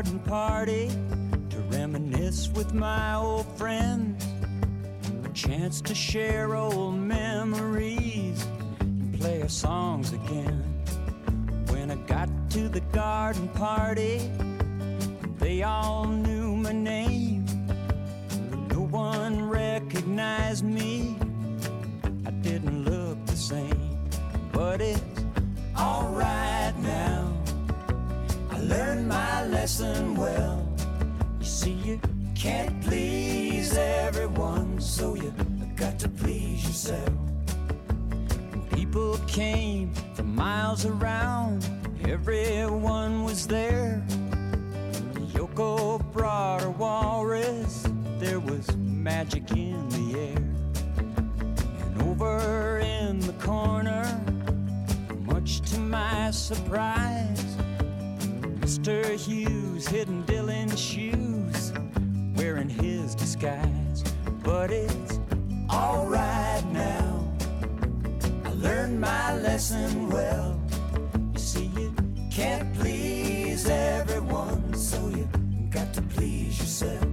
garden party to reminisce with my old friends. A chance to share old memories and play our songs again. When I got to the garden party, they all knew my name. No one recognized me. I didn't look the same, but it's alright now. I learned my lesson well. You see, you can't please everyone, so you got to please yourself. And people came from miles around, everyone was there. Yoko brought her walrus, there was magic in the air. And over in the corner, much to my surprise, Mr. Hughes hidden Dylan's shoes, wearing his disguise. But it's alright now, I learned my lesson well. You see, you can't please everyone, so you got to please yourself.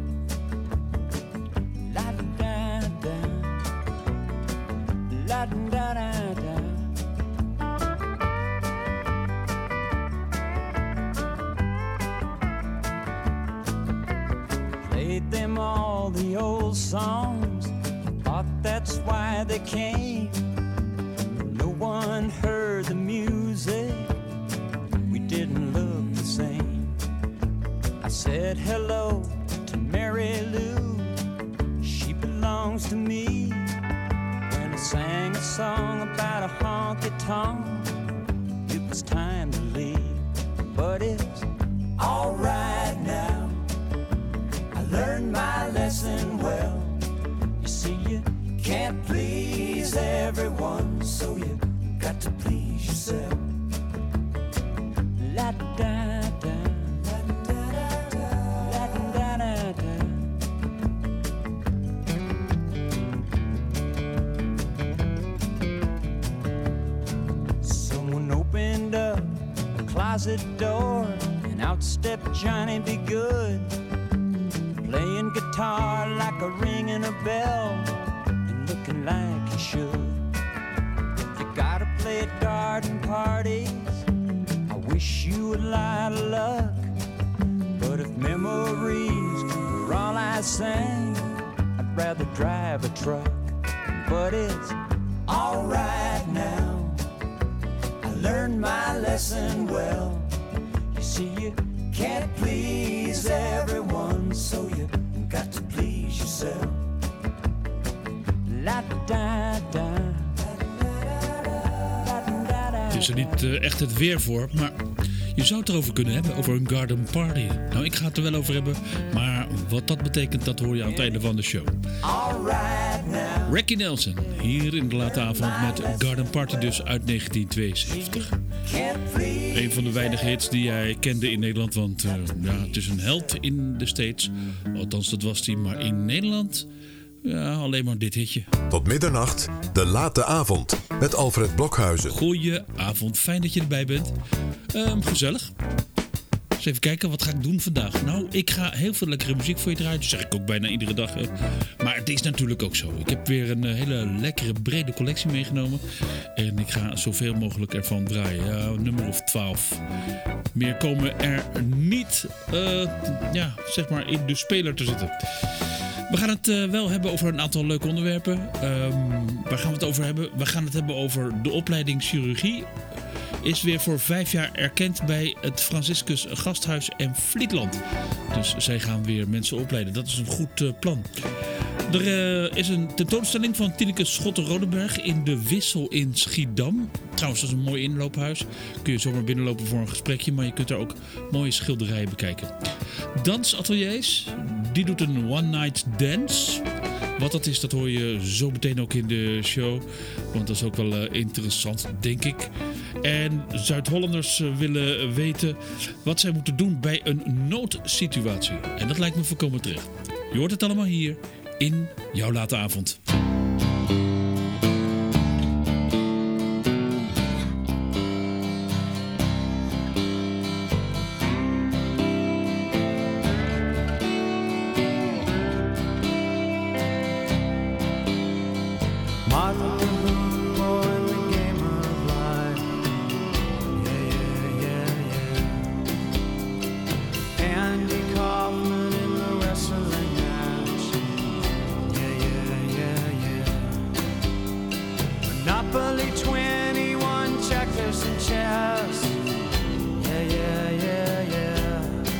La da da, la da da da. Played them all the old songs, thought that's why they came. No one heard the music, we didn't look the same. I said hello to Mary Lou, she belongs to me. When I sang a song about a honky-tonk, it was time to leave. But it's alright now, I learned my lesson well. You see, you can't please everyone, so you got to please yourself. La da da, la da da, la da da da. Someone opened up a closet door, and out stepped Johnny Be Good, playing guitar like a ringing a bell, and looking like he should. If you gotta play at garden parties, I wish you a lot of luck. But if memories were all I sang, I'd rather drive a truck. But it's alright now, I learned my lesson well. You see, you can't please everyone, so you got to please yourself. La da da. Het is er niet echt het weer voor, maar je zou het erover kunnen hebben, over een garden party. Nou, ik ga het er wel over hebben, maar wat dat betekent, dat hoor je aan het einde van de show. Ricky Nelson, hier in de late avond met Garden Party dus uit 1972. Een van de weinige hits die jij kende in Nederland, want ja, het is een held in de States. Althans, dat was hij, maar in Nederland, ja, alleen maar dit hitje. Tot middernacht, de late avond, met Alfred Blokhuizen. Goeie-avond, fijn dat je erbij bent. Gezellig. Eens even kijken, wat ga ik doen vandaag? Nou, ik ga heel veel lekkere muziek voor je draaien. Dat zeg ik ook bijna iedere dag. Hè. Maar het is natuurlijk ook zo. Ik heb weer een hele lekkere, brede collectie meegenomen. En ik ga zoveel mogelijk ervan draaien. Ja, een nummer of 12. Meer komen er niet, zeg maar, in de speler te zitten. We gaan het wel hebben over een aantal leuke onderwerpen. Waar gaan we het over hebben? We gaan het hebben over de opleiding chirurgie. Is weer voor 5 jaar erkend bij het Franciscus Gasthuis en Vlietland. Dus zij gaan weer mensen opleiden. Dat is een goed plan. Er is een tentoonstelling van Tineke Schotten-Rodenberg in de Wissel in Schiedam. Trouwens, dat is een mooi inloophuis. Kun je zomaar binnenlopen voor een gesprekje, maar je kunt daar ook mooie schilderijen bekijken. Dansateliers, die doet een one night dance. Wat dat is, dat hoor je zo meteen ook in de show. Want dat is ook wel interessant, denk ik. En Zuid-Hollanders willen weten wat zij moeten doen bij een noodsituatie. En dat lijkt me volkomen terecht. Je hoort het allemaal hier in jouw late avond. Martin Luther King in the game of life. Yeah, yeah, yeah. Andy Kaufman in the wrestling match. Yeah, yeah, yeah, yeah. Monopoly 21, checkers and chess. Yeah, yeah, yeah, yeah.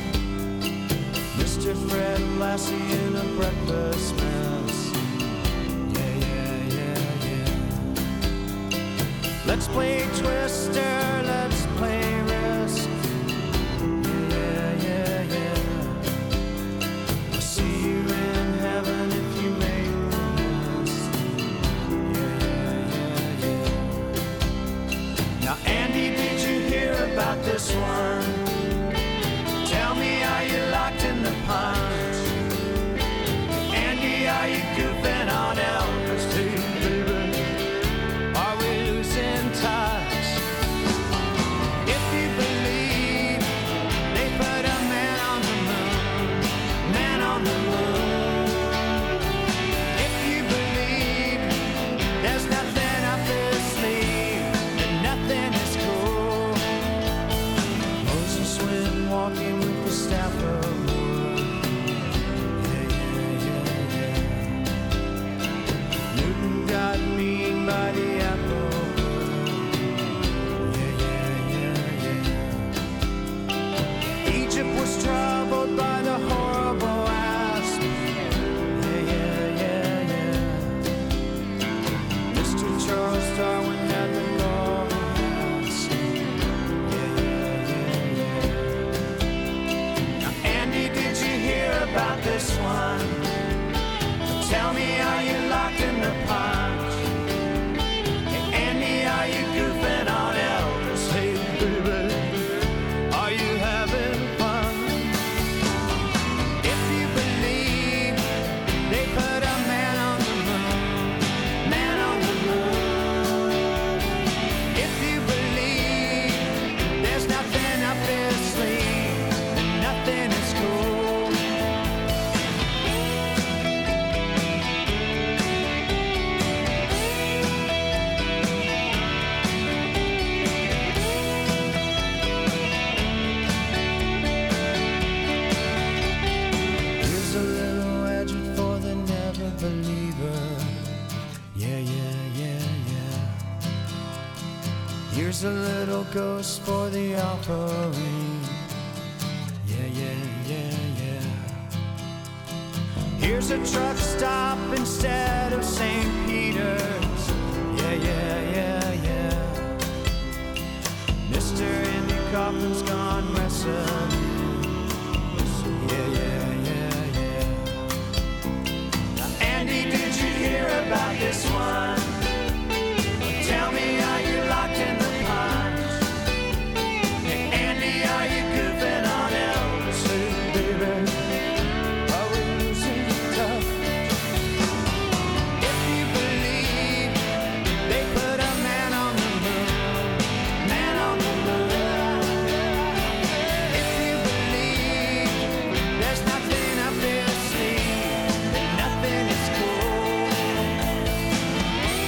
Mr. Fred Lassie in a breakfast mess. Yeah, yeah, yeah, yeah. Let's play Twister, let's play Risk. Yeah, yeah, yeah. I'll see you in heaven if you make the list. Yeah, yeah, yeah, yeah. Now, Andy, did you hear about this one? Tell me, are you locked in the punch? Andy, are you goofing on Elvis too, baby? Are we losing touch? If you believe they put a man on the moon, man on the moon. If you believe there's nothing up his sleeve, and nothing is cool. Moses went walking with the staff of wood. Yeah, yeah, yeah, yeah. Newton got mean by the apple wood. Yeah, yeah, yeah, yeah. Egypt was troubled by the horrible asp. Yeah, yeah, yeah, yeah. Mr. Charles Darwin had the golden mask. Yeah, yeah, yeah, yeah. Now, Andy, did you hear about this one? Tell me, are you locked in the punch? Hey, Andy, are you goofing on Elvis? Hey, baby, are you having fun? If you believe they put a man on the moon, man on the moon. If you believe there's nothing up his sleeve, and nothing is cool. Here's a little legend for the never believer. Yeah, yeah, yeah, yeah. Here's a little ghost for the offering. Yeah, yeah, yeah, yeah. Here's a truck stop instead of St. Peter's. Yeah, yeah, yeah, yeah. Mr. Andy Kaufman's gone wrestling. Yeah, yeah, yeah, yeah. Now, Andy, did you hear about this one? Tell me, are you locked in the punch? Hey, Andy, are you goofing on Elvis? Hey, baby, are we losing touch? If you believe they put a man on the moon, man on the moon. If you believe there's nothing up his sleeve, then nothing is cool.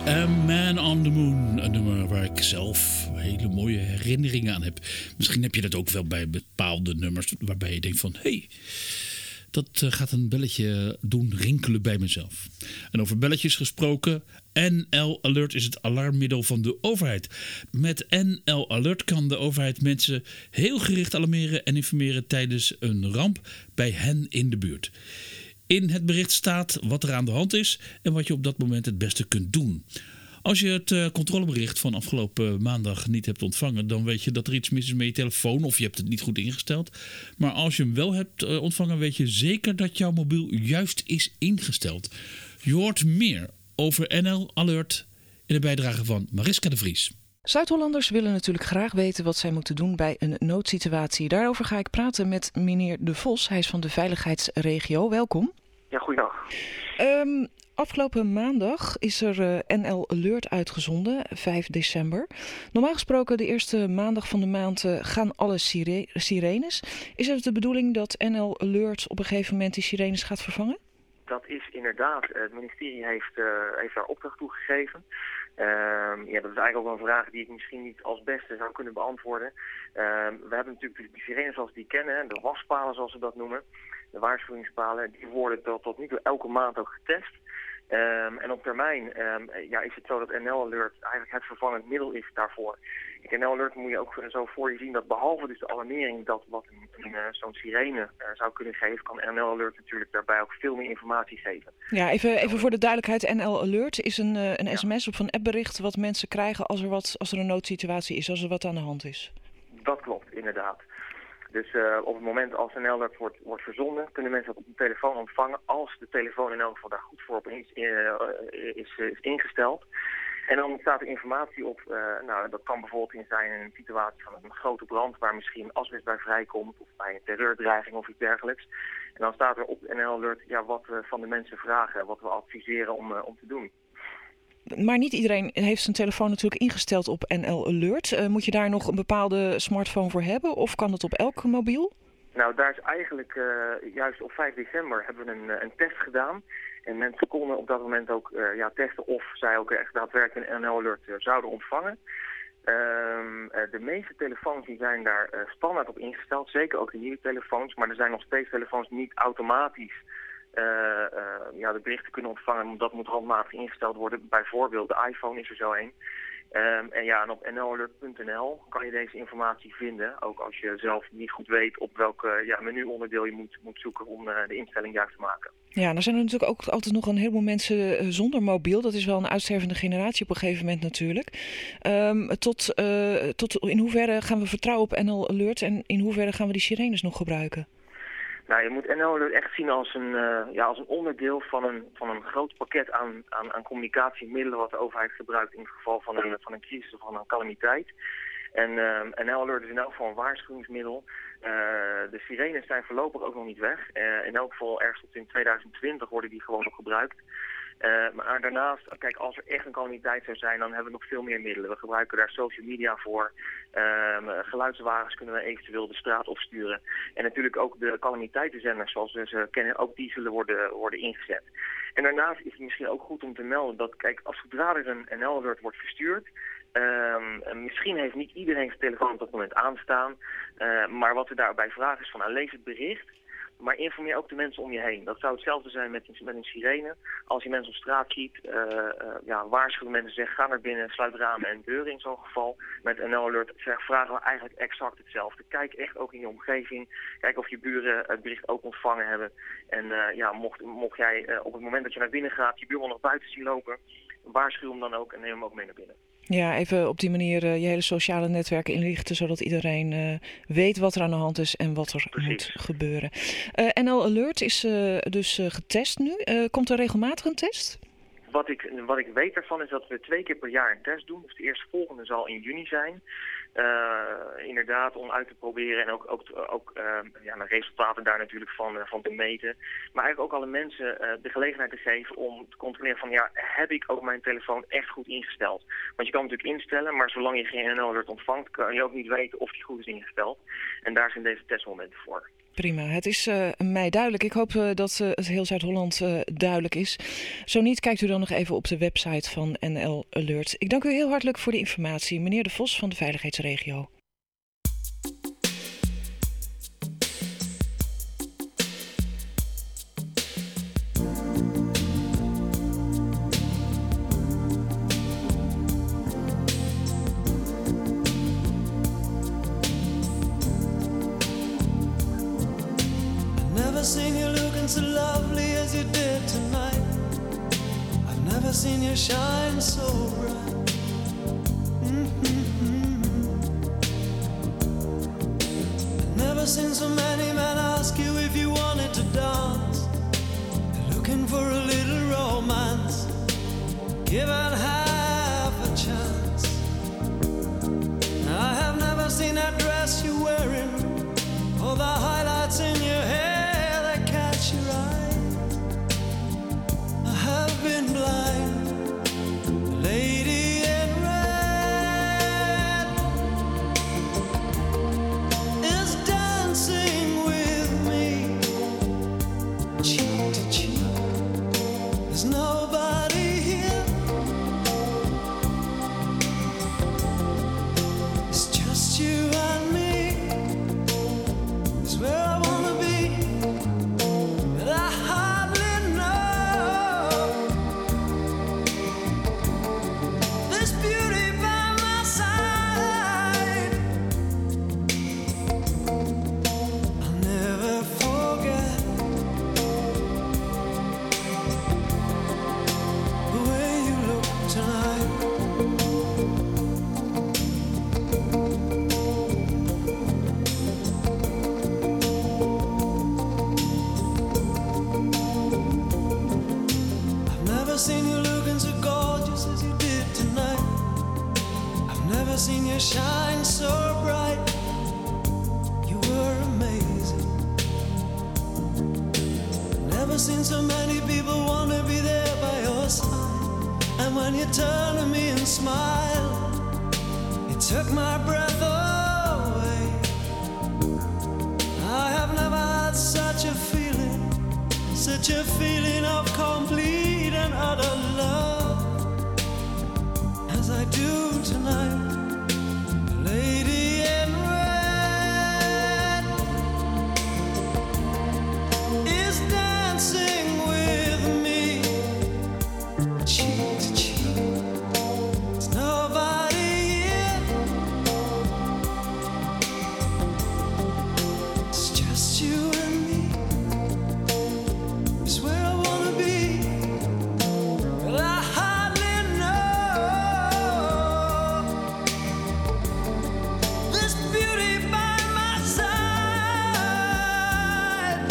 A Man on the Moon. Een nummer waar ik zelf hele mooie herinneringen aan heb. Misschien heb je dat ook wel bij bepaalde nummers waarbij je denkt van... Hey, dat gaat een belletje doen rinkelen bij mezelf. En over belletjes gesproken... NL Alert is het alarmmiddel van de overheid. Met NL Alert kan de overheid mensen heel gericht alarmeren en informeren tijdens een ramp bij hen in de buurt. In het bericht staat wat er aan de hand is en wat je op dat moment het beste kunt doen. Als je het controlebericht van afgelopen maandag niet hebt ontvangen, dan weet je dat er iets mis is met je telefoon of je hebt het niet goed ingesteld. Maar als je hem wel hebt ontvangen, weet je zeker dat jouw mobiel juist is ingesteld. Je hoort meer over NL Alert in de bijdrage van Mariska de Vries. Zuid-Hollanders willen natuurlijk graag weten wat zij moeten doen bij een noodsituatie. Daarover ga ik praten met meneer De Vos. Hij is van de veiligheidsregio. Welkom. Ja, goeiedag. Afgelopen maandag is er NL Alert uitgezonden, 5 december. Normaal gesproken de eerste maandag van de maand gaan alle sirenes. Is het de bedoeling dat NL Alert op een gegeven moment die sirenes gaat vervangen? Dat is inderdaad. Het ministerie heeft daar opdracht toe gegeven. Dat is eigenlijk ook wel een vraag die ik misschien niet als beste zou kunnen beantwoorden. We hebben natuurlijk de sirenes zoals die kennen, de waspalen zoals ze dat noemen. De waarschuwingspalen, die worden tot nu toe elke maand ook getest. En op termijn is het zo dat NL Alert eigenlijk het vervangend middel is daarvoor. NL Alert moet je ook zo voor je zien dat behalve dus de alarmering dat wat zo'n sirene zou kunnen geven, kan NL Alert natuurlijk daarbij ook veel meer informatie geven. Ja, even voor de duidelijkheid. NL Alert is een sms of een appbericht wat mensen krijgen als er een noodsituatie is, als er wat aan de hand is. Dat klopt, inderdaad. Dus op het moment als NL Alert wordt verzonden, kunnen mensen dat op de telefoon ontvangen als de telefoon in elk geval daar goed voor op is ingesteld. En dan staat er informatie op, dat kan bijvoorbeeld zijn in een situatie van een grote brand waar misschien asbest bij vrijkomt of bij een terreurdreiging of iets dergelijks. En dan staat er op NL Alert wat we van de mensen vragen, wat we adviseren om te doen. Maar niet iedereen heeft zijn telefoon natuurlijk ingesteld op NL Alert. Moet je daar nog een bepaalde smartphone voor hebben of kan het op elk mobiel? Nou, daar is eigenlijk juist op 5 december hebben we een test gedaan. En mensen konden op dat moment ook testen of zij ook echt daadwerkelijk een NL Alert zouden ontvangen. De meeste telefoons die zijn daar standaard op ingesteld, zeker ook de nieuwe telefoons. Maar er zijn nog steeds telefoons die niet automatisch de berichten kunnen ontvangen. Dat moet handmatig ingesteld worden. Bijvoorbeeld de iPhone is er zo een. En op nlalert.nl kan je deze informatie vinden. Ook als je zelf niet goed weet op welk menuonderdeel je moet zoeken om de instelling juist te maken. Ja, er zijn er natuurlijk ook altijd nog een heleboel mensen zonder mobiel. Dat is wel een uitstervende generatie op een gegeven moment natuurlijk. Tot in hoeverre gaan we vertrouwen op NL Alert en in hoeverre gaan we die sirenes nog gebruiken? Nou, je moet NL Alert echt zien als een onderdeel van een groot pakket aan communicatiemiddelen wat de overheid gebruikt in het geval van een crisis of van een calamiteit. En NL Alert is in elk geval een waarschuwingsmiddel. De sirenes zijn voorlopig ook nog niet weg. In elk geval ergens tot in 2020 worden die gewoon nog gebruikt. Maar daarnaast, kijk, als er echt een calamiteit zou zijn, dan hebben we nog veel meer middelen. We gebruiken daar social media voor. Geluidswagens kunnen we eventueel de straat opsturen. En natuurlijk ook de calamiteitenzenders, zoals we ze kennen, ook die zullen worden ingezet. En daarnaast is het misschien ook goed om te melden dat, kijk, als zodra er een NL Alert wordt verstuurd, misschien heeft niet iedereen zijn telefoon op dat moment aanstaan. Maar wat we daarbij vragen is van, lees het bericht. Maar informeer ook de mensen om je heen. Dat zou hetzelfde zijn met een sirene. Als je mensen op straat ziet, waarschuwen mensen, zeggen ga naar binnen, sluit ramen en deuren in zo'n geval. Met NL Alert vragen we eigenlijk exact hetzelfde. Kijk echt ook in je omgeving. Kijk of je buren het bericht ook ontvangen hebben. En mocht jij op het moment dat je naar binnen gaat, je buurman nog buiten zien lopen, waarschuw hem dan ook en neem hem ook mee naar binnen. Ja, even op die manier je hele sociale netwerken inrichten, zodat iedereen weet wat er aan de hand is en wat er moet gebeuren. NL Alert is dus getest nu. Komt er regelmatig een test? Wat ik weet ervan is dat we 2 keer per jaar een test doen. Dus de eerstvolgende zal in juni zijn. Inderdaad, om uit te proberen en ook de resultaten daar natuurlijk van te meten. Maar eigenlijk ook alle mensen de gelegenheid te geven om te controleren van heb ik ook mijn telefoon echt goed ingesteld? Want je kan natuurlijk instellen, maar zolang je geen NL Alert ontvangt, kan je ook niet weten of die goed is ingesteld. En daar zijn deze testmomenten voor. Prima, het is mij duidelijk. Ik hoop dat het heel Zuid-Holland duidelijk is. Zo niet, kijkt u dan nog even op de website van NL Alert. Ik dank u heel hartelijk voor de informatie, meneer De Vos van de Veiligheidsregio. Never seen you looking so lovely as you did tonight. I've never seen you shine so bright. I've never seen so many men ask you if you wanted to dance. They're looking for a little romance, given half a chance. I have never seen that dress you're wearing, or the highlights in your hair. Your eyes. I have been blind, lady in red is dancing with me, cheek to cheek. There's nobody here, it's just you and me. It's where I wanna be. Seen you shine so bright, you were amazing. Never seen so many people want to be there by your side. And when you turn to me and smile, it took my breath away. I have never had such a feeling of complete and utter love as I do tonight. Lady in red is dancing with me, cheek to cheek. There's nobody here, it's just you and me. It's where I wanna be. Well, I hardly know this beauty by my side.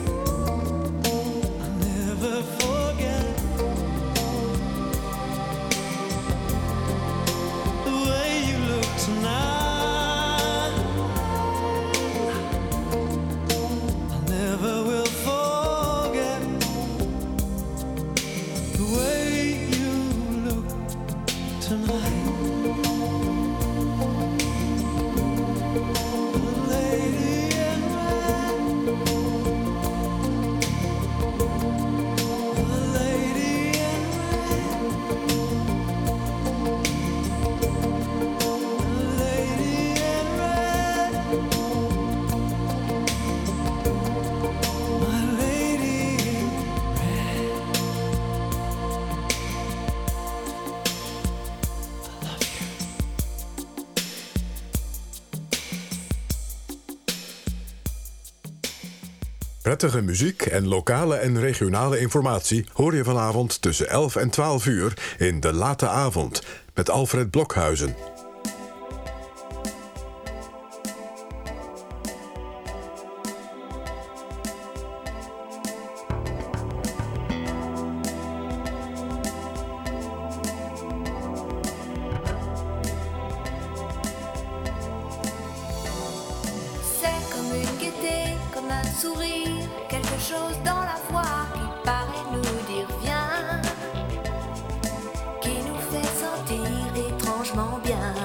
I'll never forget the way you look tonight. I never will forget the way you look tonight. Lady in red, lady in red, lady in red, my lady in red. I love you. Prettige muziek en lokale en regionale informatie hoor je vanavond tussen 11 en 12 uur in De Late Avond met Alfred Blokhuizen. C'est comme une gaieté, comme un sourire, quelque chose dans la voix qui paraît nous dire viens, qui nous fait sentir étrangement bien.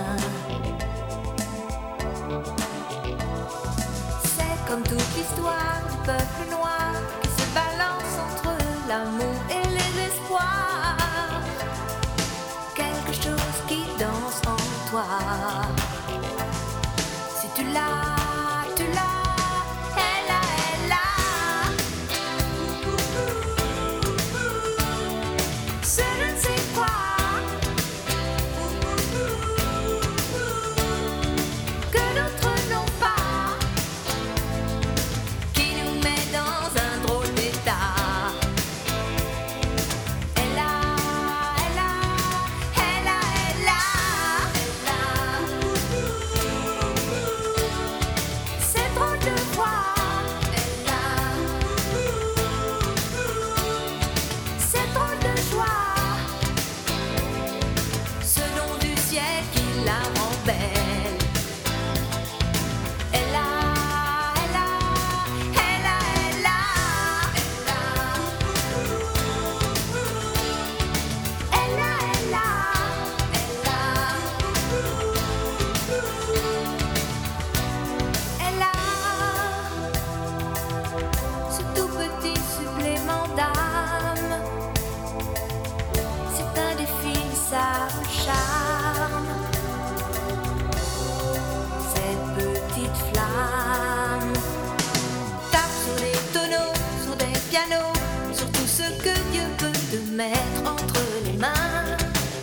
ce que Dieu peut te mettre entre les mains.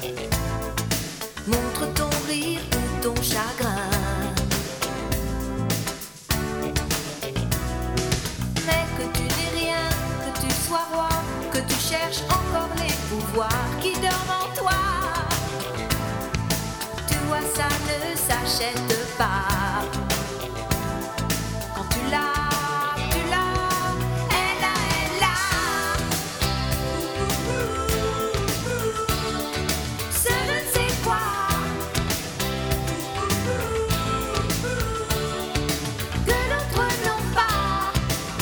Montre ton rire ou ton chagrin. Mais que tu n'aies rien, que tu sois roi, que tu cherches encore les pouvoirs qui dorment en toi. Tu vois, ça ne s'achète pas. Quand tu l'as, tu l'as, elle a, elle a. Ce ne sais quoi. Que d'autres n'ont pas.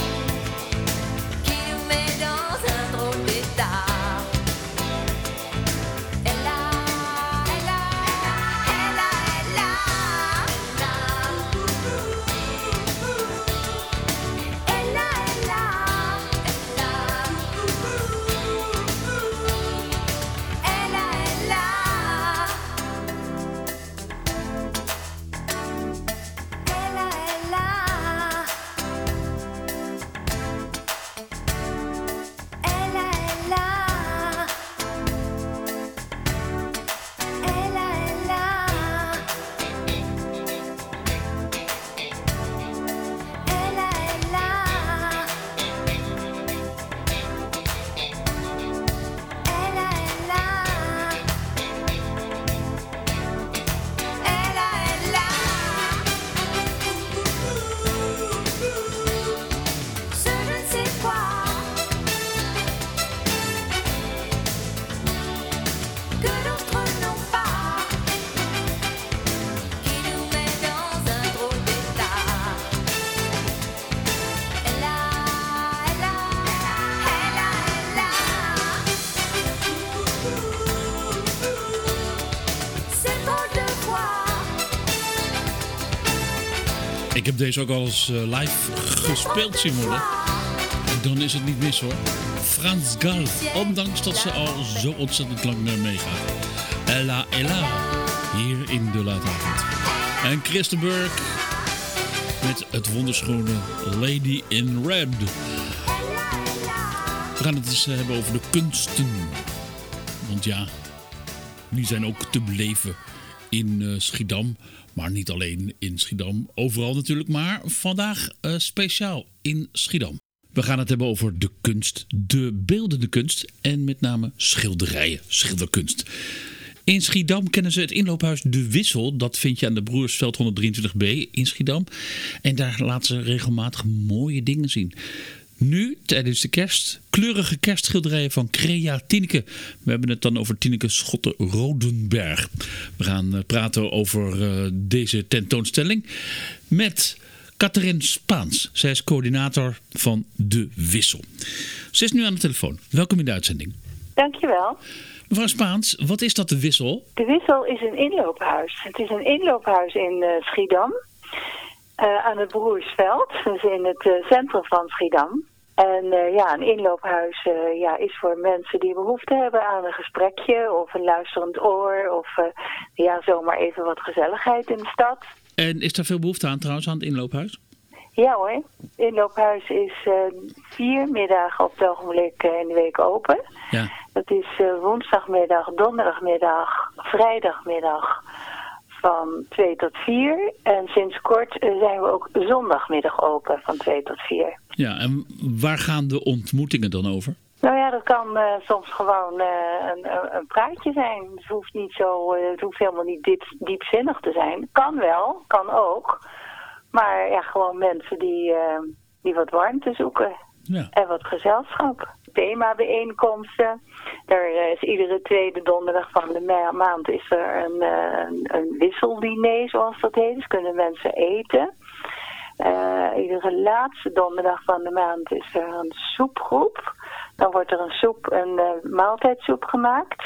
Qui nous met dans un drôle d'état. Elle a, elle a, elle a, elle a. Elle a, elle a, elle a. Elle a, elle a. Elle a, elle a. Elle a, elle a. Elle a, elle a. Elle a, elle a. Elle a, elle a. Elle a, elle a. Ce je ne sais quoi. Que d'autres n'ont pas. Qui nous met dans un drôle d'état. Elle a, elle a, elle a, elle a. C'est drôle de voir. Ik heb deze ook al eens live gespeeld zien worden. Dan is het niet mis hoor. Frans Gal, ondanks dat ze al zo ontzettend lang meegaat. Ella Ella, hier in de late avond. En Christenberg met het wonderschone Lady in Red. We gaan het eens hebben over de kunsten. Want ja, die zijn ook te beleven in Schiedam. Maar niet alleen in Schiedam, overal natuurlijk. Maar vandaag speciaal in Schiedam. We gaan het hebben over de kunst, de beeldende kunst en met name schilderijen, schilderkunst. In Schiedam kennen ze het inloophuis De Wissel. Dat vind je aan de Broersveld 123b in Schiedam. En daar laten ze regelmatig mooie dingen zien. Nu, tijdens de kerst, kleurige kerstschilderijen van Crea Tineke. We hebben het dan over Tineke Schotte-Rodenberg. We gaan praten over deze tentoonstelling met Catherine Spaans. Zij is coördinator van De Wissel. Ze is nu aan de telefoon. Welkom in de uitzending. Dankjewel. Mevrouw Spaans, wat is dat De Wissel? De Wissel is een inloophuis. Het is een inloophuis in Schiedam. Aan het Broersveld, dus in het centrum van Schiedam. En een inloophuis is voor mensen die behoefte hebben aan een gesprekje of een luisterend oor of zomaar even wat gezelligheid in de stad. En is daar veel behoefte aan trouwens aan het inloophuis? Ja hoor, het inloophuis is 4 middagen op het ogenblik in de week open. Ja. Dat is woensdagmiddag, donderdagmiddag, vrijdagmiddag van 2 tot 4. En sinds kort zijn we ook zondagmiddag open van 2 tot 4. Ja, en waar gaan de ontmoetingen dan over? Nou ja, dat kan soms gewoon een praatje zijn. Het hoeft niet zo, het hoeft helemaal niet diepzinnig te zijn. Kan wel, kan ook. Maar ja, gewoon mensen die wat warmte zoeken. Ja. En wat gezelschap. Thema-bijeenkomsten. Er is iedere tweede donderdag van de maand is er een wisseldiner, zoals dat heet. Dus kunnen mensen eten. Iedere laatste donderdag van de maand is er een soepgroep. Dan wordt er een maaltijdsoep gemaakt.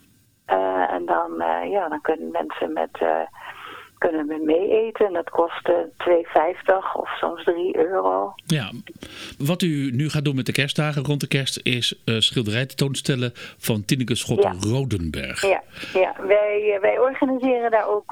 En dan kunnen mensen kunnen we mee eten. En dat kost €2,50 of soms €3. Ja, wat u nu gaat doen met de kerstdagen rond de kerst is schilderij tentoonstellen van Tineke Schotte-Rodenberg. Ja. Wij organiseren daar ook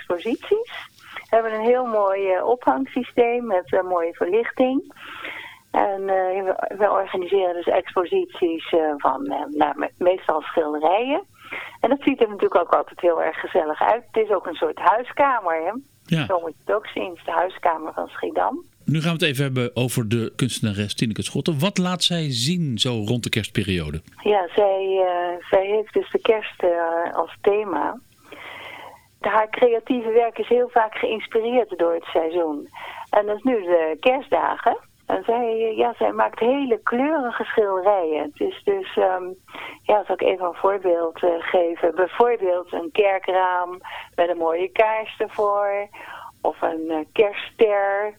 exposities. We hebben een heel mooi ophangsysteem met mooie verlichting. En we organiseren dus exposities van meestal schilderijen. En dat ziet er natuurlijk ook altijd heel erg gezellig uit. Het is ook een soort huiskamer, hè? Ja. Zo moet je het ook zien. Het is de huiskamer van Schiedam. Nu gaan we het even hebben over de kunstenares Tineke Schotten. Wat laat zij zien zo rond de kerstperiode? Ja, zij heeft dus de kerst als thema. Haar creatieve werk is heel vaak geïnspireerd door het seizoen. En dat is nu de kerstdagen. En zij maakt hele kleurige schilderijen. Het is dus, zal ik even een voorbeeld geven. Bijvoorbeeld een kerkraam met een mooie kaars ervoor. Of een kerstster.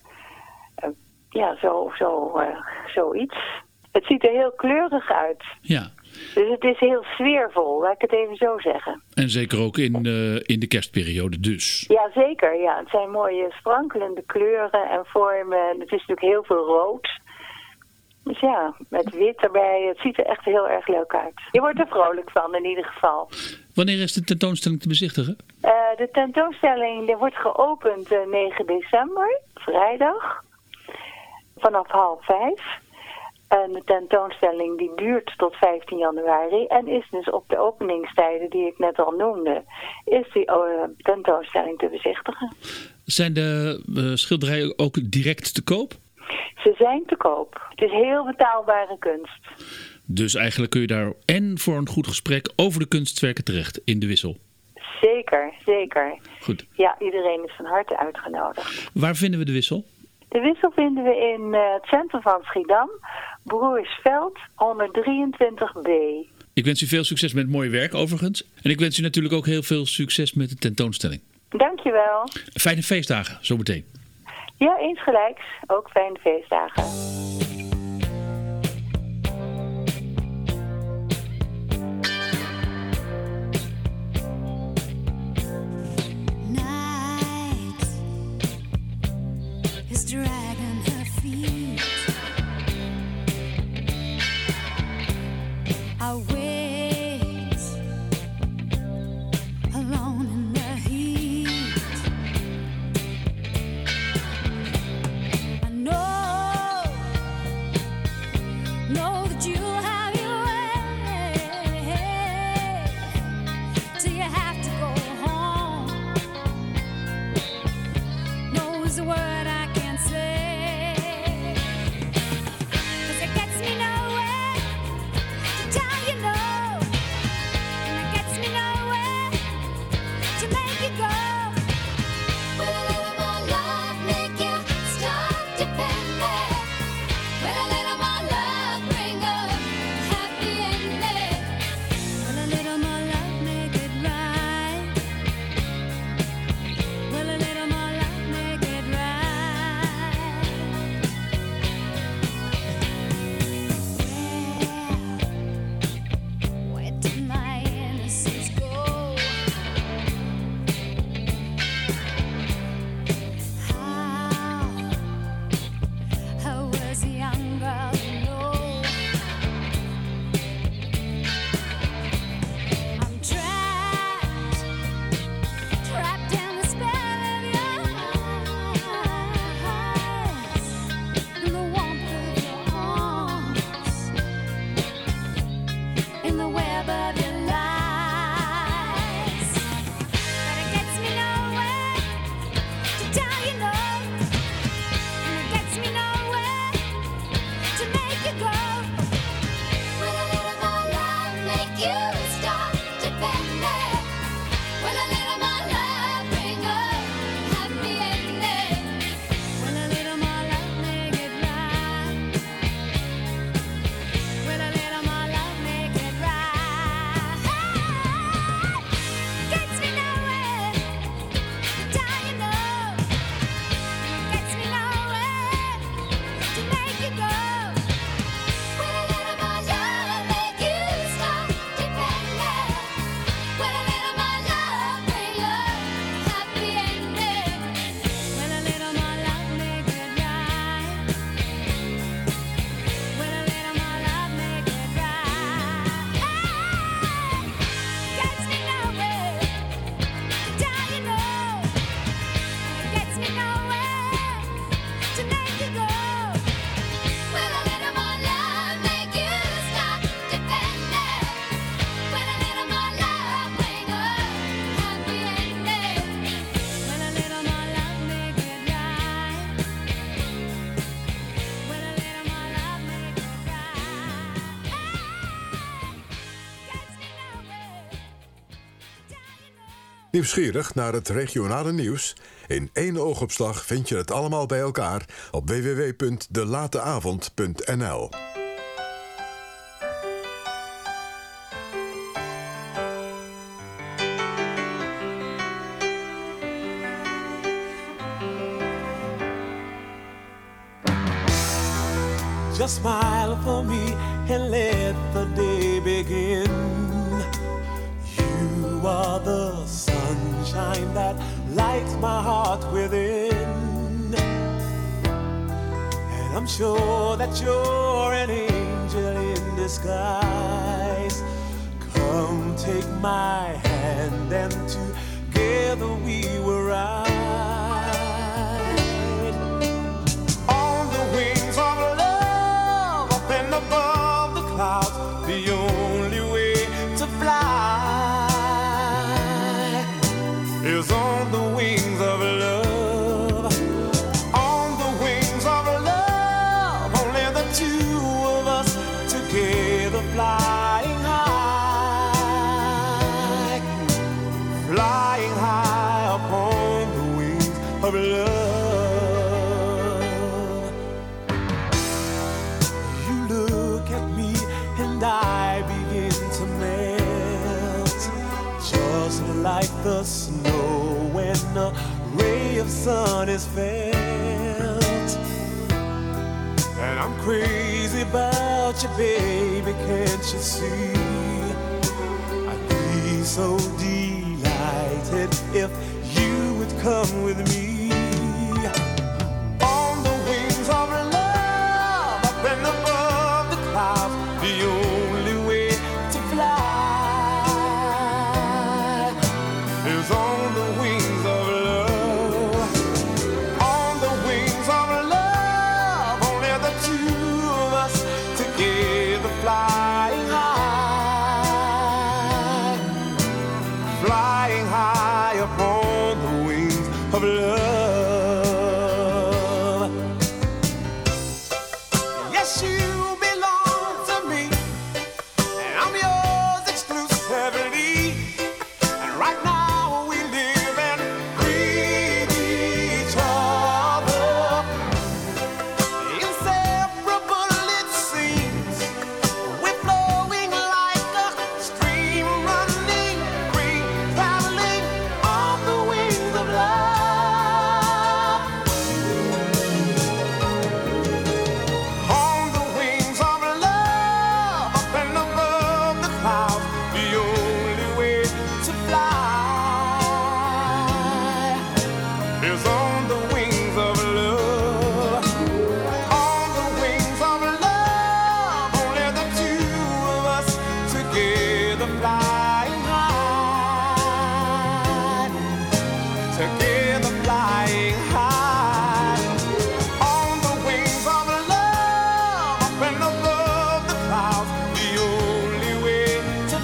Zoiets. Het ziet er heel kleurig uit. Ja. Dus het is heel sfeervol, laat ik het even zo zeggen. En zeker ook in de kerstperiode dus. Ja, zeker. Ja. Het zijn mooie sprankelende kleuren en vormen. Het is natuurlijk heel veel rood. Dus ja, met wit erbij. Het ziet er echt heel erg leuk uit. Je wordt er vrolijk van in ieder geval. Wanneer is de tentoonstelling te bezichtigen? De tentoonstelling wordt geopend 9 december, vrijdag, vanaf 4:30. En de tentoonstelling die duurt tot 15 januari en is dus op de openingstijden die ik net al noemde, is die tentoonstelling te bezichtigen. Zijn de schilderijen ook direct te koop? Ze zijn te koop. Het is heel betaalbare kunst. Dus eigenlijk kun je daar en voor een goed gesprek over de kunstwerken terecht in de Wissel. Zeker, zeker. Goed. Ja, iedereen is van harte uitgenodigd. Waar vinden we de Wissel? De Wissel vinden we in het centrum van Schiedam, Broersveld 123B. Ik wens u veel succes met het mooie werk overigens. En ik wens u natuurlijk ook heel veel succes met de tentoonstelling. Dankjewel. Fijne feestdagen, zometeen. Ja, insgelijks. Ook fijne feestdagen. Dragging her feet. I wait alone in the heat. I know that you'll have your way till you have to go home. No is the word I can't say. Bring up Nieuwsgierig naar het regionale nieuws? In 1 oogopslag vind je het allemaal bij elkaar op www.delateavond.nl. Just smile for me and let the day begin. You are the sunshine that lights my heart within. And I'm sure that you're an angel in disguise. Come take my hand and together we will ride on the wings of love up and above the clouds. The only way to fly is on the wings of love. On the wings of love, only the two of us together flying high, flying high upon the wings of love. You look at me and I begin to melt, just like the snow when a ray of sun is felt. And I'm crazy about you, baby, can't you see? I'd be so delighted if you would come with me. On the wings of love, up and above the clouds, the only way to fly is on the wings of love. On the wings of love, only the two of us together flying high, flying high upon the wings of love. Yes, you belong to me, and I'm yours exclusively. And right now we live and breathe each other. Inseparable it seems, we're flowing like a stream running free, traveling on the wings of love. On the wings of love, up and above the clouds, the only way to fly is on the wings of love. On the wings of love, only the two of us together flying high, together flying high. On the wings of love, up and above the clouds, the only way to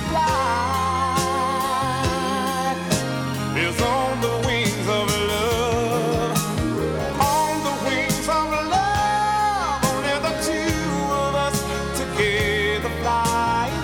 fly is on the wings of love. On the wings of love, only the two of us together flying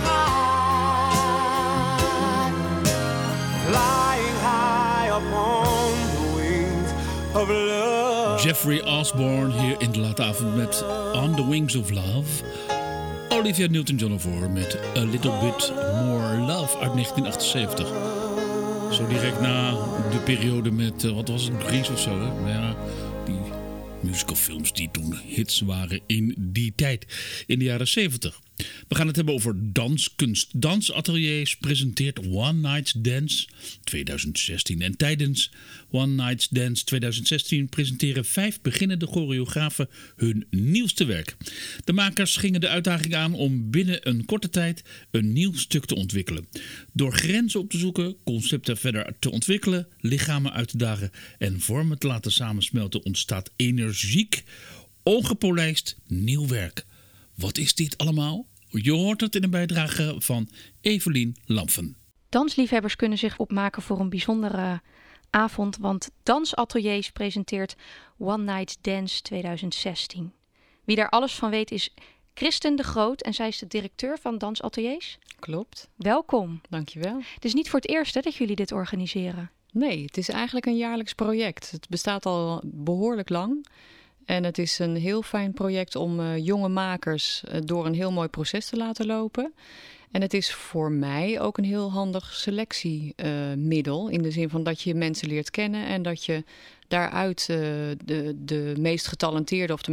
high upon the wings of love. Jeffrey Osborne hier in de late avond met On the Wings of Love. Olivia Newton-John ervoor met A Little Bit More Love uit 1978. Zo direct na de periode met, wat was het, Grease of zo, hè? Nou ja, die musicalfilms die toen hits waren in die tijd, in de jaren 70. We gaan het hebben over danskunst. Dansateliers presenteert One Night's Dance 2016. En tijdens One Night's Dance 2016 presenteren 5 beginnende choreografen hun nieuwste werk. De makers gingen de uitdaging aan om binnen een korte tijd een nieuw stuk te ontwikkelen. Door grenzen op te zoeken, concepten verder te ontwikkelen, lichamen uit te dagen en vormen te laten samensmelten ontstaat energiek, ongepolijst nieuw werk. Wat is dit allemaal? Je hoort het in een bijdrage van Evelien Lamfen. Dansliefhebbers kunnen zich opmaken voor een bijzondere avond, want Dansateliers presenteert One Night's Dance 2016. Wie daar alles van weet is Kristen de Groot en zij is de directeur van Dansateliers. Klopt. Welkom. Dankjewel. Het is niet voor het eerst hè, dat jullie dit organiseren. Nee, het is eigenlijk een jaarlijks project. Het bestaat al behoorlijk lang. En het is een heel fijn project om jonge makers door een heel mooi proces te laten lopen. En het is voor mij ook een heel handig selectiemiddel. In de zin van dat je mensen leert kennen en dat je daaruit de meest getalenteerde of de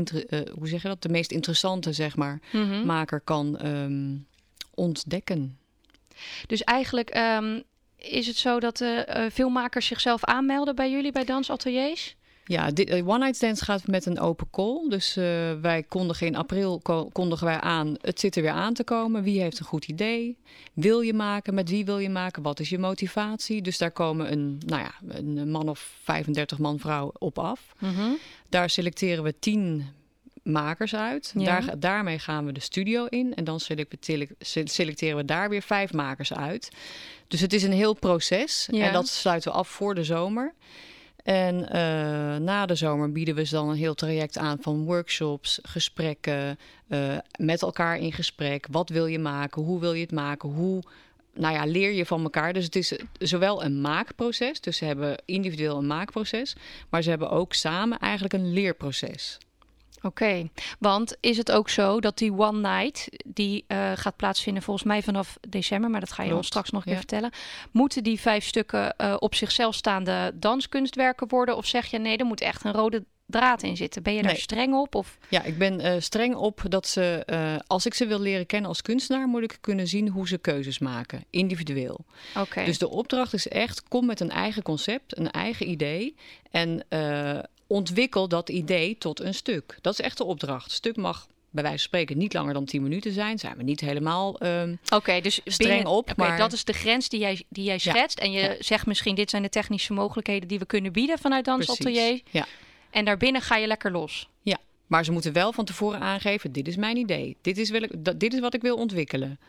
meest interessante, zeg maar, maker kan ontdekken. Dus eigenlijk is het zo dat veel makers zichzelf aanmelden bij jullie, bij dansateliers? Ja, One Night Dance gaat met een open call. Dus wij kondigen in april aan, het zit er weer aan te komen. Wie heeft een goed idee? Wil je maken? Met wie wil je maken? Wat is je motivatie? Dus daar komen een man of 35 man-vrouw op af. Mm-hmm. Daar selecteren we 10 makers uit. Ja. Daarmee gaan we de studio in. En dan selecteren we daar weer 5 makers uit. Dus het is een heel proces. Ja. En dat sluiten we af voor de zomer. En na de zomer bieden we dan een heel traject aan van workshops, gesprekken, met elkaar in gesprek. Wat wil je maken? Hoe wil je het maken? Hoe leer je van elkaar? Dus het is zowel een maakproces, dus ze hebben individueel een maakproces, maar ze hebben ook samen eigenlijk een leerproces. Oké, want is het ook zo dat die One Night, die gaat plaatsvinden volgens mij vanaf december, maar dat ga je ons straks nog een keer vertellen. Moeten die 5 stukken op zichzelf staande danskunstwerken worden? Of zeg je nee, er moet echt een rode draad in zitten? Ben je daar streng op? Of? Ja, ik ben streng op dat ze, als ik ze wil leren kennen als kunstenaar, moet ik kunnen zien hoe ze keuzes maken, individueel. Okay. Dus de opdracht is echt, kom met een eigen concept, een eigen idee en ontwikkel dat idee tot een stuk. Dat is echt de opdracht. Het stuk mag bij wijze van spreken niet langer dan 10 minuten zijn. Zijn we niet helemaal dus streng op. Maar dat is de grens die jij schetst. En je zegt misschien, dit zijn de technische mogelijkheden die we kunnen bieden vanuit dansatelier. Ja. En daarbinnen ga je lekker los. Ja, maar ze moeten wel van tevoren aangeven, dit is mijn idee. Dit is wat ik wil ontwikkelen.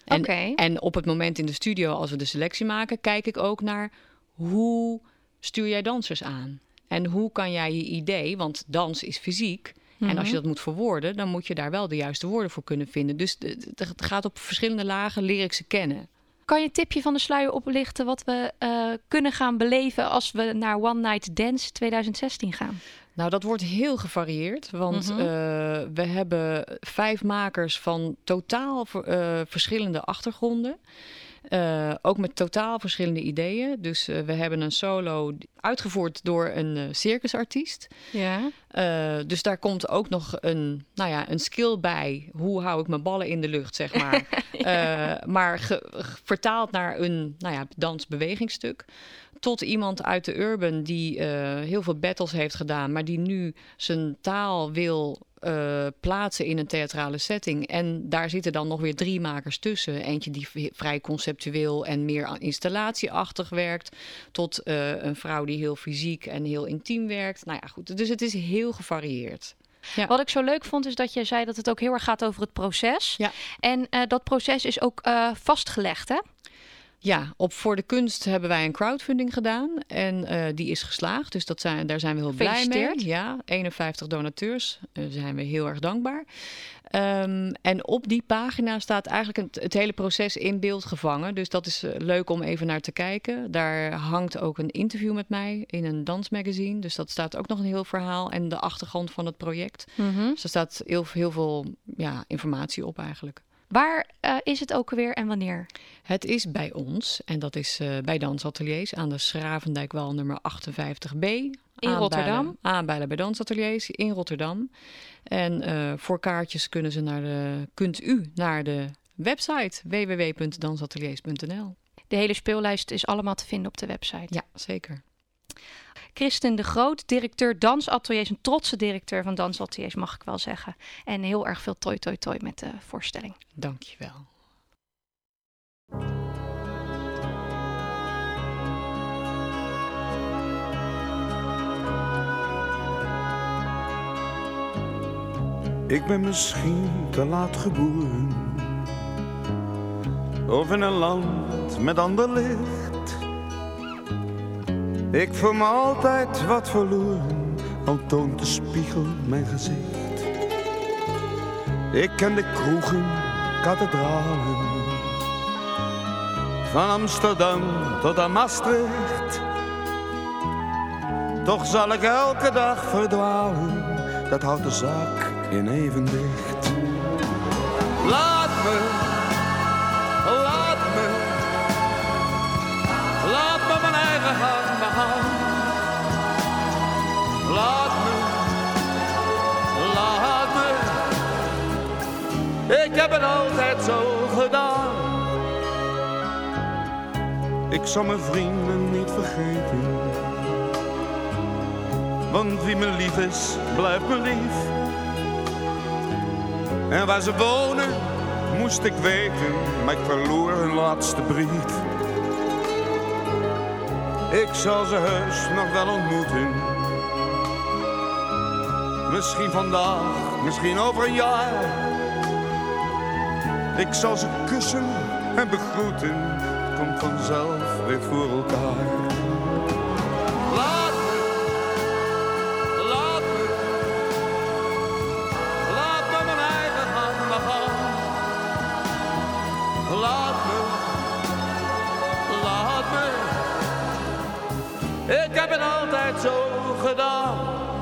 En op het moment in de studio, als we de selectie maken, kijk ik ook naar hoe stuur jij dansers aan? En hoe kan jij je idee, want dans is fysiek. Mm-hmm. En als je dat moet verwoorden, dan moet je daar wel de juiste woorden voor kunnen vinden. Dus het gaat op verschillende lagen, leer ik ze kennen. Kan je een tipje van de sluier oplichten wat we kunnen gaan beleven als we naar One Night Dance 2016 gaan? Nou, dat wordt heel gevarieerd, want we hebben 5 makers van totaal verschillende achtergronden. Ook met totaal verschillende ideeën. Dus we hebben een solo uitgevoerd door een circusartiest. Ja. Dus daar komt ook nog een skill bij. Hoe hou ik mijn ballen in de lucht, zeg maar. Maar vertaald naar een dansbewegingsstuk. Tot iemand uit de urban die heel veel battles heeft gedaan, maar die nu zijn taal wil plaatsen in een theatrale setting. En daar zitten dan nog weer 3 makers tussen. Eentje die vrij conceptueel en meer installatieachtig werkt, tot een vrouw die heel fysiek en heel intiem werkt. Nou ja, goed. Dus het is heel gevarieerd. Ja. Wat ik zo leuk vond is dat je zei dat het ook heel erg gaat over het proces. Ja. En dat proces is ook vastgelegd, hè? Ja, voor de kunst hebben wij een crowdfunding gedaan en die is geslaagd. Dus daar zijn we heel blij mee. Ja, 51 donateurs, daar zijn we heel erg dankbaar. En op die pagina staat eigenlijk het hele proces in beeld gevangen. Dus dat is leuk om even naar te kijken. Daar hangt ook een interview met mij in een dansmagazine. Dus dat staat ook nog een heel verhaal en de achtergrond van het project. Mm-hmm. Dus er staat heel veel informatie op eigenlijk. Waar is het ook weer en wanneer? Het is bij ons en dat is bij Dansateliers aan de Schravendijkwal nummer 58B. In Rotterdam? Aanbellen bij Dansateliers in Rotterdam. En voor kaartjes kunt u naar de website www.dansateliers.nl. De hele speellijst is allemaal te vinden op de website? Ja, zeker. Kristen de Groot, directeur dansateliers, een trotse directeur van dansateliers mag ik wel zeggen. En heel erg veel toi met de voorstelling. Dank je wel. Ik ben misschien te laat geboren, of in een land met ander licht. Ik voel me altijd wat verloren, al toont de spiegel mijn gezicht. Ik ken de kroegen, kathedralen, van Amsterdam tot aan Maastricht. Toch zal ik elke dag verdwalen, dat houdt de zaak in evenwicht. Laat me mijn eigen gang begaan. Laat me. Ik heb het altijd zo gedaan. Ik zal mijn vrienden niet vergeten. Want wie me lief is, blijft me lief. En waar ze wonen, moest ik weten. Maar ik verloor hun laatste brief. Ik zal ze heus nog wel ontmoeten. Misschien vandaag, misschien over een jaar. Ik zal ze kussen en begroeten. Het komt vanzelf weer voor elkaar. Laat me mijn eigen gang gaan. Laat me. Ik heb het altijd zo gedaan.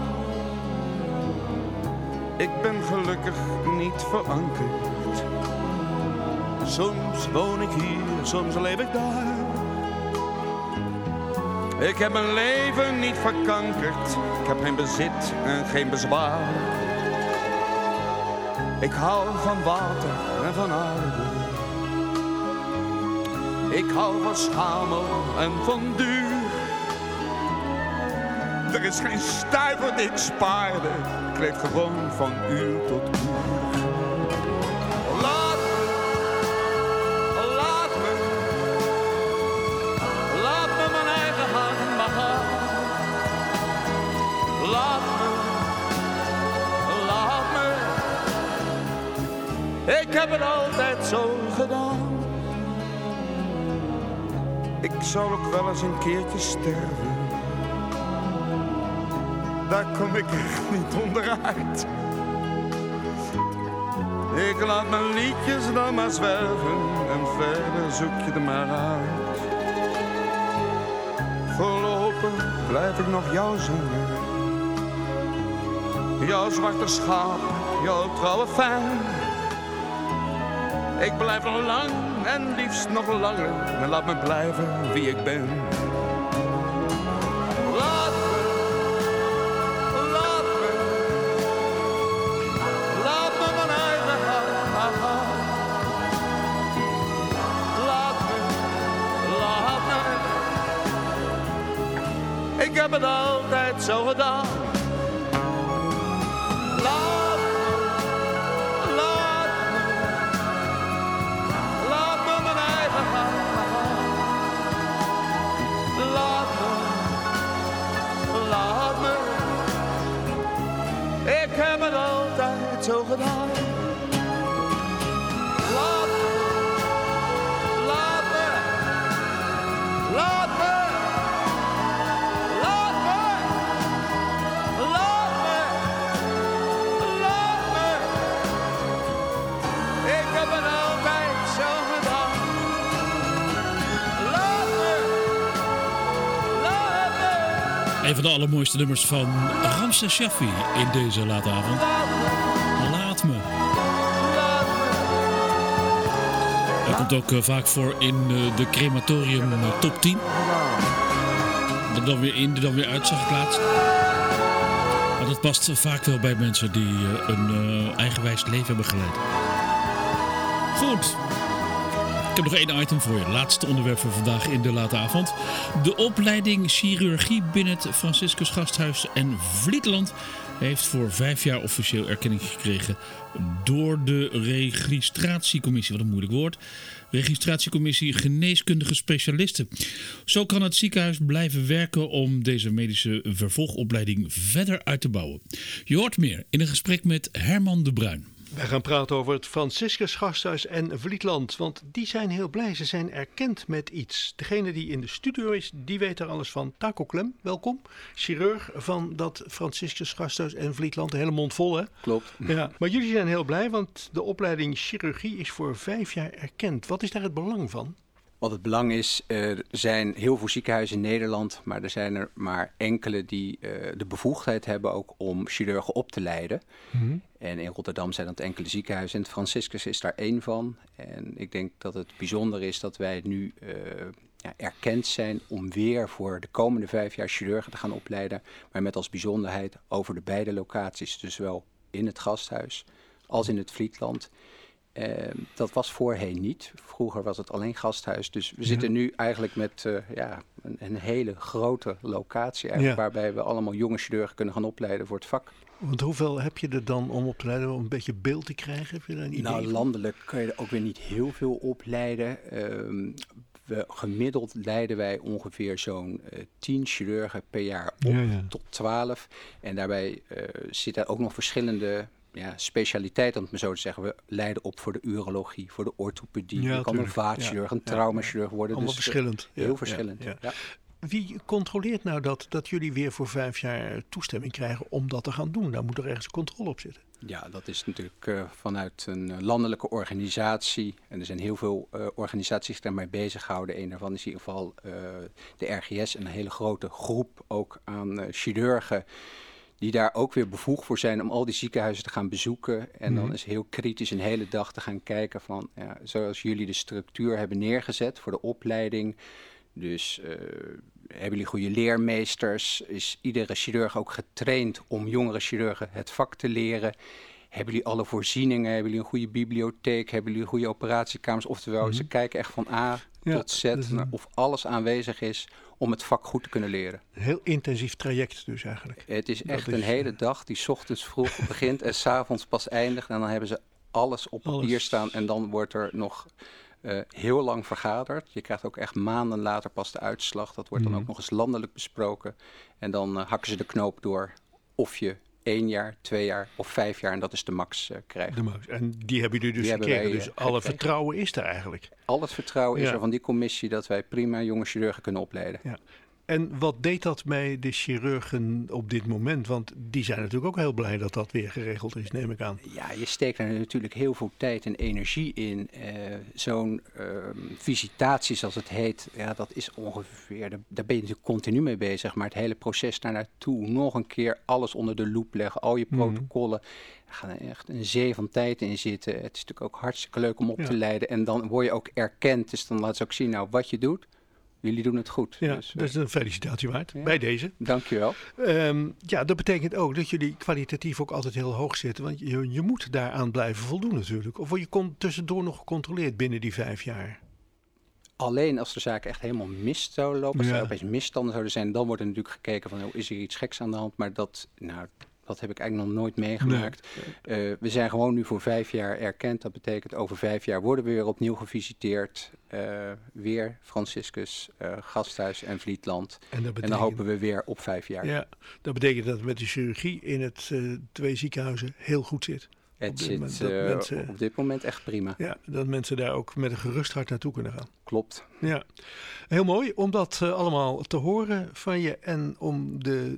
Ik ben gelukkig niet verankerd. Soms woon ik hier, soms leef ik daar. Ik heb mijn leven niet verkankerd. Ik heb geen bezit en geen bezwaar. Ik hou van water en van aarde. Ik hou van schamel en van duur. Er is geen stuiver die ik spaarde. Ik leef gewoon van uur tot uur. Laat me mijn eigen gang gaan. Laat me. Ik heb het altijd zo gedaan. Ik zal ook wel eens een keertje sterven. Daar kom ik echt niet onderuit. Ik laat mijn liedjes dan maar zwerven en verder zoek je er maar uit. Voorlopig blijf ik nog jou zingen. Jouw zwarte schaap, jouw trouwe fan. Ik blijf nog lang en liefst nog langer. En laat me blijven wie ik ben. Ik heb het altijd zo gedaan. Laat me mijn eigen gang gaan. Laat me. Ik heb het altijd zo gedaan. Laat me. Een van de allermooiste nummers van Ramses Shaffi in deze late avond. Laat me. Hij komt ook vaak voor in de crematorium top 10. Er dan weer in, er dan weer uit, zag ik laatst. Maar dat past vaak wel bij mensen die een eigenwijs leven hebben geleid. Goed. Ik heb nog één item voor je. Laatste onderwerp voor vandaag in de late avond. De opleiding chirurgie binnen het Franciscus Gasthuis en Vlietland heeft voor 5 jaar officieel erkenning gekregen door de registratiecommissie. Wat een moeilijk woord. Registratiecommissie geneeskundige specialisten. Zo kan het ziekenhuis blijven werken om deze medische vervolgopleiding verder uit te bouwen. Je hoort meer in een gesprek met Herman de Bruin. Wij gaan praten over het Franciscus Gasthuis en Vlietland, want die zijn heel blij. Ze zijn erkend met iets. Degene die in de studio is, die weet er alles van. Taco Klem, welkom. Chirurg van dat Franciscus Gasthuis en Vlietland. De hele mond vol, hè? Klopt. Ja, maar jullie zijn heel blij, want de opleiding chirurgie is voor 5 jaar erkend. Wat is daar het belang van? Wat het belang is, er zijn heel veel ziekenhuizen in Nederland, maar er zijn er maar enkele die de bevoegdheid hebben ook om chirurgen op te leiden. Mm-hmm. En in Rotterdam zijn dat enkele ziekenhuizen en het Franciscus is daar één van. En ik denk dat het bijzonder is dat wij nu erkend zijn om weer voor de komende 5 jaar chirurgen te gaan opleiden. Maar met als bijzonderheid over de beide locaties, dus zowel in het gasthuis als in het Vlietland. Dat was voorheen niet. Vroeger was het alleen gasthuis. Dus we zitten nu eigenlijk met een hele grote locatie eigenlijk, waarbij we allemaal jonge chirurgen kunnen gaan opleiden voor het vak. Want hoeveel heb je er dan om op te leiden, om een beetje beeld te krijgen? Heb je daar een idee? Nou, landelijk kun je er ook weer niet heel veel opleiden. Gemiddeld leiden wij ongeveer zo'n 10 chirurgen per jaar op, tot 12. En daarbij zitten ook nog verschillende specialiteiten, om het maar zo te zeggen. We leiden op voor de urologie, voor de orthopedie. Je kan een vaatchirurg, een traumachirurg worden. Allemaal dus verschillend. Heel verschillend. Ja. Wie controleert nou dat jullie weer voor 5 jaar toestemming krijgen om dat te gaan doen? Daar moet er ergens controle op zitten. Ja, dat is natuurlijk vanuit een landelijke organisatie. En er zijn heel veel organisaties die daarmee bezighouden. Een daarvan is in ieder geval de RGS, een hele grote groep ook aan chirurgen die daar ook weer bevoegd voor zijn om al die ziekenhuizen te gaan bezoeken. En dan is heel kritisch een hele dag te gaan kijken van, zoals jullie de structuur hebben neergezet voor de opleiding. Dus hebben jullie goede leermeesters? Is iedere chirurg ook getraind om jongere chirurgen het vak te leren? Hebben jullie alle voorzieningen? Hebben jullie een goede bibliotheek? Hebben jullie goede operatiekamers? Oftewel, ze kijken echt van A tot Z naar of alles aanwezig is om het vak goed te kunnen leren. Een heel intensief traject dus eigenlijk. Het is echt een hele dag die 's ochtends vroeg begint en 's avonds pas eindigt. En dan hebben ze alles op papier staan en dan wordt er nog heel lang vergaderd. Je krijgt ook echt maanden later pas de uitslag. Dat wordt dan ook nog eens landelijk besproken. En dan hakken ze de knoop door of je 1 jaar, 2 jaar of 5 jaar, en dat is de max, krijgen. De max. En die hebben jullie dus gekregen. Dus alle vertrouwen is er eigenlijk. Al het vertrouwen is er van die commissie dat wij prima jonge chirurgen kunnen opleiden. Ja. En wat deed dat bij de chirurgen op dit moment? Want die zijn natuurlijk ook heel blij dat dat weer geregeld is, neem ik aan. Ja, je steekt er natuurlijk heel veel tijd en energie in. Zo'n visitatie, zoals het heet, dat is ongeveer, daar ben je natuurlijk continu mee bezig. Maar het hele proces daar naartoe, nog een keer alles onder de loep leggen, al je protocollen. Er gaat echt een zee van tijd in zitten. Het is natuurlijk ook hartstikke leuk om op te leiden. En dan word je ook erkend. Dus dan laat ze ook zien, nou, wat je doet. Jullie doen het goed. Ja, dus, dat is een felicitatie waard. Ja. Bij deze. Dankjewel. Dat betekent ook dat jullie kwalitatief ook altijd heel hoog zitten. Want je moet daaraan blijven voldoen natuurlijk. Of word je tussendoor nog gecontroleerd binnen die 5 jaar? Alleen als de zaken echt helemaal mis zouden lopen. Als er opeens misstanden zouden zijn. Dan wordt er natuurlijk gekeken van, is er iets geks aan de hand? Maar dat heb ik eigenlijk nog nooit meegemaakt. Nee. We zijn gewoon nu voor 5 jaar erkend. Dat betekent over 5 jaar worden we weer opnieuw gevisiteerd. Weer Franciscus, Gasthuis en Vlietland. En dan hopen we weer op 5 jaar. Ja, dat betekent dat met de chirurgie in het 2 ziekenhuizen heel goed zit. Het zit op dit moment echt prima. Ja, dat mensen daar ook met een gerust hart naartoe kunnen gaan. Klopt. Ja, heel mooi om dat allemaal te horen van je. En om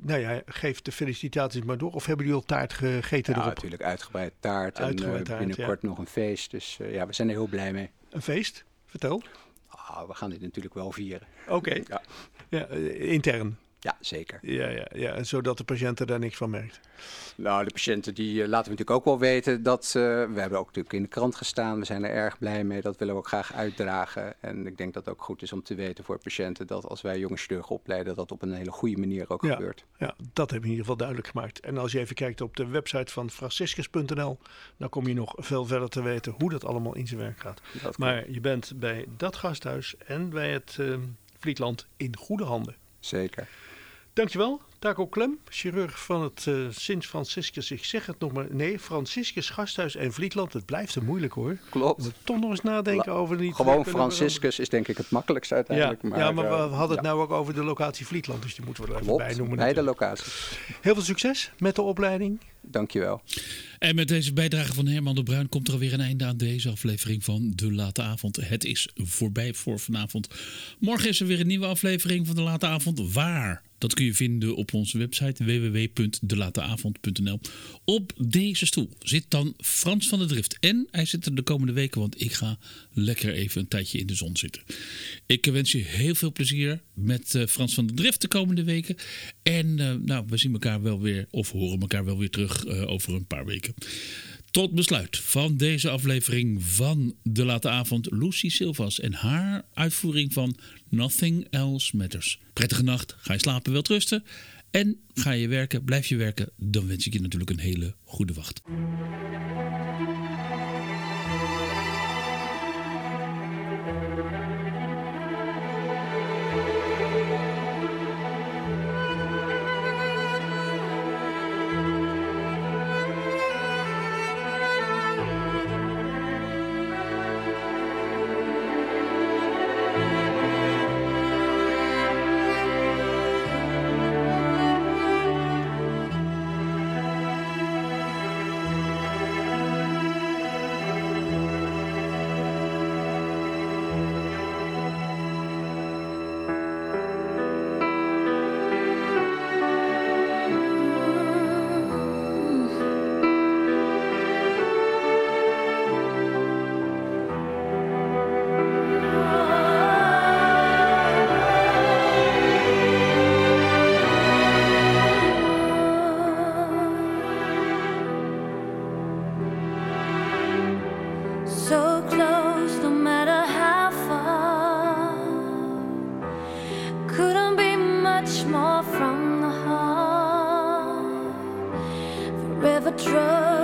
geef de felicitaties maar door. Of hebben jullie al taart gegeten erop? Ja, natuurlijk uitgebreid taart. En binnenkort nog een feest. Dus we zijn er heel blij mee. Een feest? Vertel. We gaan dit natuurlijk wel vieren. Oké. Ja, intern. Ja, zeker. Ja, zodat de patiënten daar niks van merkt. Nou, de patiënten die laten we natuurlijk ook wel weten dat we hebben ook natuurlijk in de krant gestaan. We zijn er erg blij mee. Dat willen we ook graag uitdragen. En ik denk dat het ook goed is om te weten voor patiënten dat als wij jonge chirurgen opleiden, dat op een hele goede manier ook gebeurt. Ja, dat hebben we in ieder geval duidelijk gemaakt. En als je even kijkt op de website van franciscus.nl, dan kom je nog veel verder te weten hoe dat allemaal in zijn werk gaat. Maar je bent bij dat gasthuis en bij het Vlietland in goede handen. Zeker. Dankjewel, Taco Klem, chirurg van het Sint Franciscus. Ik zeg het nog maar, Franciscus Gasthuis en Vlietland. Het blijft er moeilijk hoor. Klopt. We toch nog eens nadenken over die... Gewoon Franciscus is denk ik het makkelijkste uiteindelijk. Ja, maar we hadden het nou ook over de locatie Vlietland. Dus die moeten we er even bij noemen. Bij de locaties. Heel veel succes met de opleiding. Dankjewel. En met deze bijdrage van Herman de Bruin komt er alweer een einde aan deze aflevering van De Late Avond. Het is voorbij voor vanavond. Morgen is er weer een nieuwe aflevering van De Late Avond. Waar? Dat kun je vinden op onze website www.delateavond.nl. Op deze stoel zit dan Frans van der Drift. En hij zit er de komende weken, want ik ga lekker even een tijdje in de zon zitten. Ik wens je heel veel plezier met Frans van der Drift de komende weken. En we zien elkaar wel weer, of horen elkaar wel weer terug over een paar weken. Tot besluit van deze aflevering van De Late Avond, Lucy Silvas en haar uitvoering van Nothing Else Matters. Prettige nacht, ga je slapen, wel rusten. En ga je werken, blijf je werken, dan wens ik je natuurlijk een hele goede wacht. Forever trust